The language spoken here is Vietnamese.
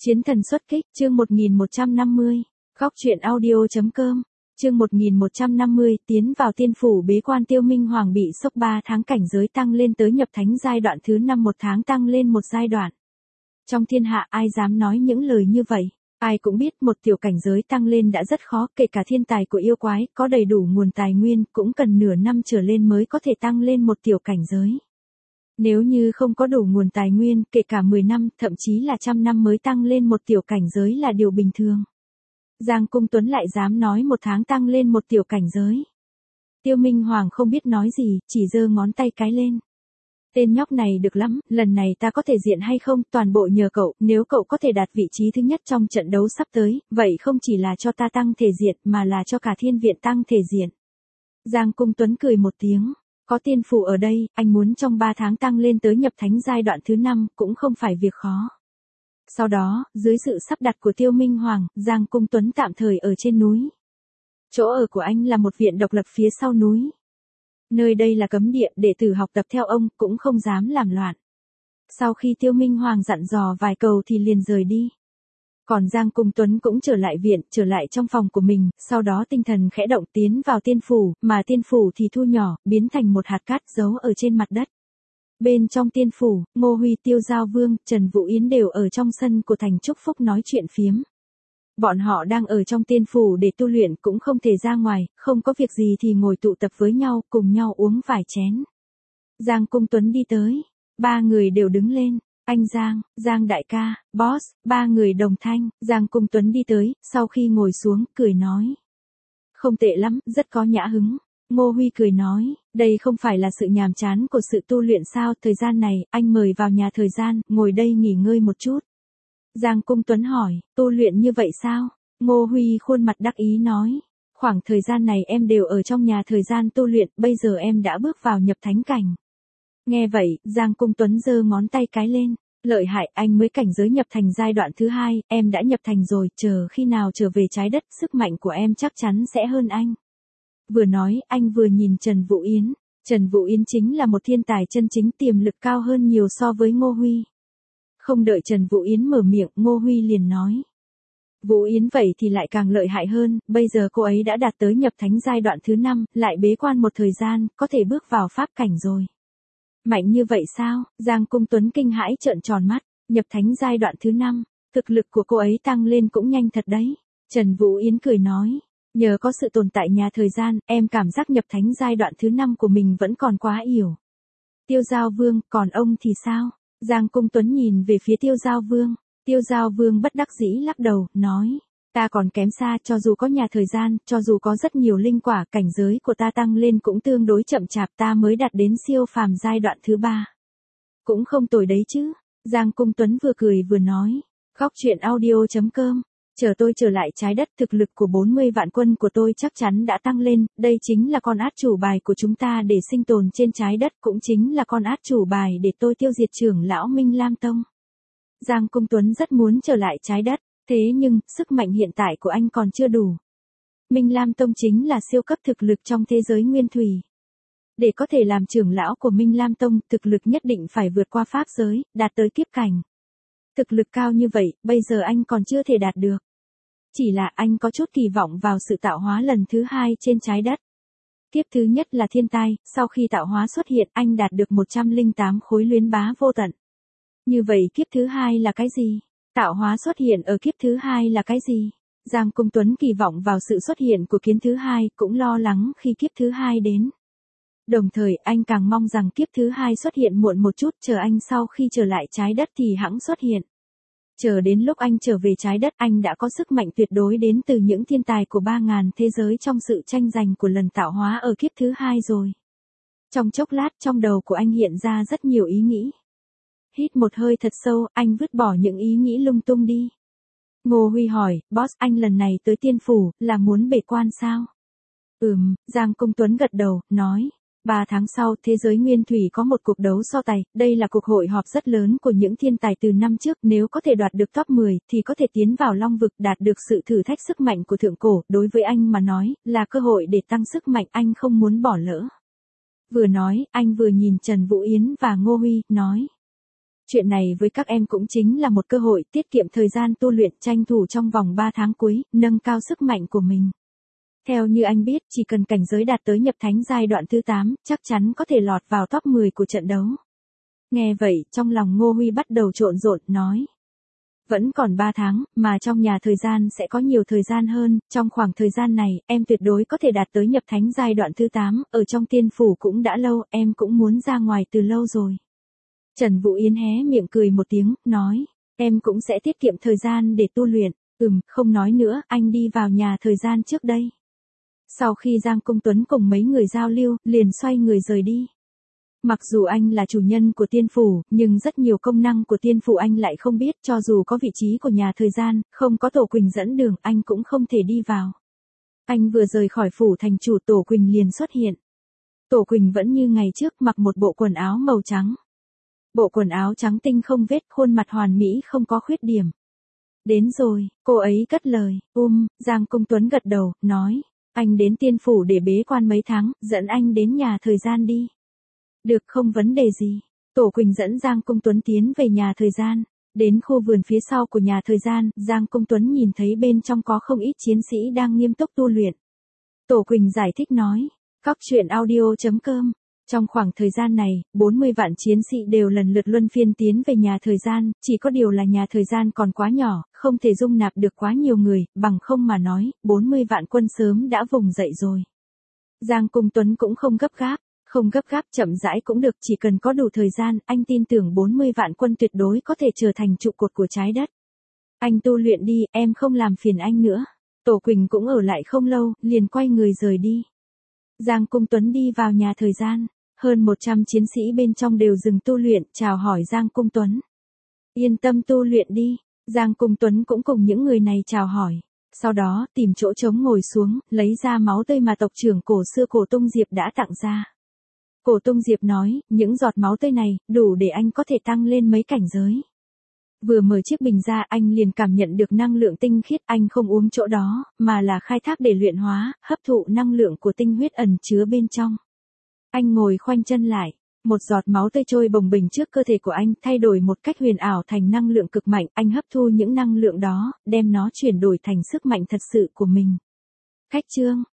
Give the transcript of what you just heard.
Chiến thần xuất kích, chương 1150. Góc truyện audio.com. Chương 1150, tiến vào tiên phủ bế quan. Tiêu Minh Hoàng bị sốc 3 tháng cảnh giới tăng lên tới nhập thánh giai đoạn thứ 5, 1 tháng tăng lên một giai đoạn. Trong thiên hạ ai dám nói những lời như vậy? Ai cũng biết một tiểu cảnh giới tăng lên đã rất khó, kể cả thiên tài của yêu quái, có đầy đủ nguồn tài nguyên, cũng cần nửa năm trở lên mới có thể tăng lên một tiểu cảnh giới. Nếu như không có đủ nguồn tài nguyên, kể cả 10 năm, thậm chí là 100 năm mới tăng lên một tiểu cảnh giới là điều bình thường. Giang Cung Tuấn lại dám nói 1 tháng tăng lên một tiểu cảnh giới. Tiêu Minh Hoàng không biết nói gì, chỉ giơ ngón tay cái lên. Tên nhóc này được lắm, lần này ta có thể diện hay không, toàn bộ nhờ cậu, nếu cậu có thể đạt vị trí thứ nhất trong trận đấu sắp tới, vậy không chỉ là cho ta tăng thể diện, mà là cho cả thiên viện tăng thể diện. Giang Cung Tuấn cười một tiếng. Có tiên phủ ở đây, anh muốn trong 3 tháng tăng lên tới nhập thánh giai đoạn thứ 5, cũng không phải việc khó. Sau đó, dưới sự sắp đặt của Tiêu Minh Hoàng, Giang Cung Tuấn tạm thời ở trên núi. Chỗ ở của anh là một viện độc lập phía sau núi. Nơi đây là cấm địa, đệ tử học tập theo ông, cũng không dám làm loạn. Sau khi Tiêu Minh Hoàng dặn dò vài câu thì liền rời đi. Còn Giang Cung Tuấn cũng trở lại viện, trở lại trong phòng của mình, sau đó tinh thần khẽ động tiến vào tiên phủ, mà tiên phủ thì thu nhỏ, biến thành một hạt cát giấu ở trên mặt đất. Bên trong tiên phủ, Ngô Huy, Tiêu Giao Vương, Trần Vũ Yến đều ở trong sân của Thành Trúc Phúc nói chuyện phiếm. Bọn họ đang ở trong tiên phủ để tu luyện, cũng không thể ra ngoài, không có việc gì thì ngồi tụ tập với nhau, cùng nhau uống vài chén. Giang Cung Tuấn đi tới, 3 người đều đứng lên. Anh Giang, Giang đại ca, boss, 3 người đồng thanh. Giang Cung Tuấn đi tới, sau khi ngồi xuống, cười nói. Không tệ lắm, rất có nhã hứng. Ngô Huy cười nói, đây không phải là sự nhàm chán của sự tu luyện sao, thời gian này, anh mời vào nhà thời gian, ngồi đây nghỉ ngơi một chút. Giang Cung Tuấn hỏi, tu luyện như vậy sao? Ngô Huy khuôn mặt đắc ý nói, khoảng thời gian này em đều ở trong nhà thời gian tu luyện, bây giờ em đã bước vào nhập thánh cảnh. Nghe vậy, Giang Cung Tuấn giơ ngón tay cái lên, lợi hại, anh mới cảnh giới nhập thành giai đoạn thứ 2, em đã nhập thành rồi, chờ khi nào trở về trái đất, sức mạnh của em chắc chắn sẽ hơn anh. Vừa nói, anh vừa nhìn Trần Vũ Yến. Trần Vũ Yến chính là một thiên tài chân chính, tiềm lực cao hơn nhiều so với Ngô Huy. Không đợi Trần Vũ Yến mở miệng, Ngô Huy liền nói. Vũ Yến vậy thì lại càng lợi hại hơn, bây giờ cô ấy đã đạt tới nhập thánh giai đoạn thứ 5, lại bế quan một thời gian, có thể bước vào pháp cảnh rồi. Mạnh như vậy sao? Giang Cung Tuấn kinh hãi trợn tròn mắt, nhập thánh giai đoạn thứ 5, thực lực của cô ấy tăng lên cũng nhanh thật đấy. Trần Vũ Yến cười nói, nhờ có sự tồn tại nhà thời gian, em cảm giác nhập thánh giai đoạn thứ 5 của mình vẫn còn quá yếu. Tiêu Giao Vương, còn ông thì sao? Giang Cung Tuấn nhìn về phía Tiêu Giao Vương. Tiêu Giao Vương bất đắc dĩ lắc đầu, nói, ta còn kém xa, cho dù có nhà thời gian, cho dù có rất nhiều linh quả, cảnh giới của ta tăng lên cũng tương đối chậm chạp, ta mới đạt đến siêu phàm giai đoạn thứ 3. Cũng không tồi đấy chứ. Giang Cung Tuấn vừa cười vừa nói, góc truyện audio.com. Chờ tôi trở lại trái đất, thực lực của 40 vạn quân của tôi chắc chắn đã tăng lên, đây chính là con át chủ bài của chúng ta để sinh tồn trên trái đất, cũng chính là con át chủ bài để tôi tiêu diệt trưởng lão Minh Lam Tông. Giang Cung Tuấn rất muốn trở lại trái đất, thế nhưng, sức mạnh hiện tại của anh còn chưa đủ. Minh Lam Tông chính là siêu cấp thực lực trong thế giới nguyên thủy. Để có thể làm trưởng lão của Minh Lam Tông, thực lực nhất định phải vượt qua pháp giới, đạt tới kiếp cảnh. Thực lực cao như vậy, bây giờ anh còn chưa thể đạt được. Chỉ là anh có chút kỳ vọng vào sự tạo hóa lần thứ 2 trên trái đất. Kiếp thứ nhất là thiên tai, sau khi tạo hóa xuất hiện, anh đạt được 108 khối luyến bá vô tận. Như vậy kiếp thứ 2 là cái gì? Tạo hóa xuất hiện ở kiếp thứ 2 là cái gì? Giang Cung Tuấn kỳ vọng vào sự xuất hiện của kiến thứ 2, cũng lo lắng khi kiếp thứ 2 đến. Đồng thời, anh càng mong rằng kiếp thứ 2 xuất hiện muộn một chút, chờ anh sau khi trở lại trái đất thì hẵng xuất hiện. Chờ đến lúc anh trở về trái đất, anh đã có sức mạnh tuyệt đối đến từ những thiên tài của 3.000 thế giới trong sự tranh giành của lần tạo hóa ở kiếp thứ 2 rồi. Trong chốc lát, trong đầu của anh hiện ra rất nhiều ý nghĩ. Hít một hơi thật sâu, anh vứt bỏ những ý nghĩ lung tung đi. Ngô Huy hỏi, boss, anh lần này tới tiên phủ, là muốn bế quan sao? Giang Cung Tuấn gật đầu, nói. 3 tháng sau, thế giới nguyên thủy có một cuộc đấu so tài, đây là cuộc hội họp rất lớn của những thiên tài từ năm trước, nếu có thể đoạt được top 10, thì có thể tiến vào Long Vực, đạt được sự thử thách sức mạnh của thượng cổ, đối với anh mà nói, là cơ hội để tăng sức mạnh, anh không muốn bỏ lỡ. Vừa nói, anh vừa nhìn Trần Vũ Yến và Ngô Huy, nói. Chuyện này với các em cũng chính là một cơ hội tiết kiệm thời gian tu luyện, tranh thủ trong vòng 3 tháng cuối, nâng cao sức mạnh của mình. Theo như anh biết, chỉ cần cảnh giới đạt tới nhập thánh giai đoạn thứ 8, chắc chắn có thể lọt vào top 10 của trận đấu. Nghe vậy, trong lòng Ngô Huy bắt đầu trộn rộn, nói. Vẫn còn 3 tháng, mà trong nhà thời gian sẽ có nhiều thời gian hơn, trong khoảng thời gian này, em tuyệt đối có thể đạt tới nhập thánh giai đoạn thứ 8, ở trong tiên phủ cũng đã lâu, em cũng muốn ra ngoài từ lâu rồi. Trần Vũ Yến hé miệng cười một tiếng, nói, em cũng sẽ tiết kiệm thời gian để tu luyện, không nói nữa, anh đi vào nhà thời gian trước đây. Sau khi Giang Công Tuấn cùng mấy người giao lưu, liền xoay người rời đi. Mặc dù anh là chủ nhân của tiên phủ, nhưng rất nhiều công năng của tiên phủ anh lại không biết, cho dù có vị trí của nhà thời gian, không có Tổ Quỳnh dẫn đường, anh cũng không thể đi vào. Anh vừa rời khỏi phủ thành chủ, Tổ Quỳnh liền xuất hiện. Tổ Quỳnh vẫn như ngày trước, mặc một bộ quần áo màu trắng. Bộ quần áo trắng tinh không vết, khuôn mặt hoàn mỹ không có khuyết điểm. Đến rồi, cô ấy cất lời, Giang Công Tuấn gật đầu, nói, anh đến tiên phủ để bế quan mấy tháng, dẫn anh đến nhà thời gian đi. Được, không vấn đề gì. Tổ Quỳnh dẫn Giang Công Tuấn tiến về nhà thời gian. Đến khu vườn phía sau của nhà thời gian, Giang Công Tuấn nhìn thấy bên trong có không ít chiến sĩ đang nghiêm túc tu luyện. Tổ Quỳnh giải thích nói, coctruyện.audio.com. Trong khoảng thời gian này, 40 vạn chiến sĩ đều lần lượt luân phiên tiến về nhà thời gian, chỉ có điều là nhà thời gian còn quá nhỏ, không thể dung nạp được quá nhiều người, bằng không mà nói, 40 vạn quân sớm đã vùng dậy rồi. Giang Công Tuấn cũng không gấp gáp. Không gấp gáp, chậm rãi cũng được, chỉ cần có đủ thời gian, anh tin tưởng 40 vạn quân tuyệt đối có thể trở thành trụ cột của trái đất. Anh tu luyện đi, em không làm phiền anh nữa. Tổ Quỳnh cũng ở lại không lâu, liền quay người rời đi. Giang Công Tuấn đi vào nhà thời gian, hơn 100 chiến sĩ bên trong đều dừng tu luyện, chào hỏi Giang Công Tuấn. Yên tâm tu luyện đi, Giang Công Tuấn cũng cùng những người này chào hỏi. Sau đó, tìm chỗ trống ngồi xuống, lấy ra máu tươi mà tộc trưởng cổ xưa Cổ Tung Diệp đã tặng ra. Cổ Tung Diệp nói, những giọt máu tươi này, đủ để anh có thể tăng lên mấy cảnh giới. Vừa mở chiếc bình ra, anh liền cảm nhận được năng lượng tinh khiết, anh không uống chỗ đó, mà là khai thác để luyện hóa, hấp thụ năng lượng của tinh huyết ẩn chứa bên trong. Anh ngồi khoanh chân lại, một giọt máu tươi trôi bồng bềnh trước cơ thể của anh, thay đổi một cách huyền ảo thành năng lượng cực mạnh, anh hấp thu những năng lượng đó, đem nó chuyển đổi thành sức mạnh thật sự của mình. Khách chương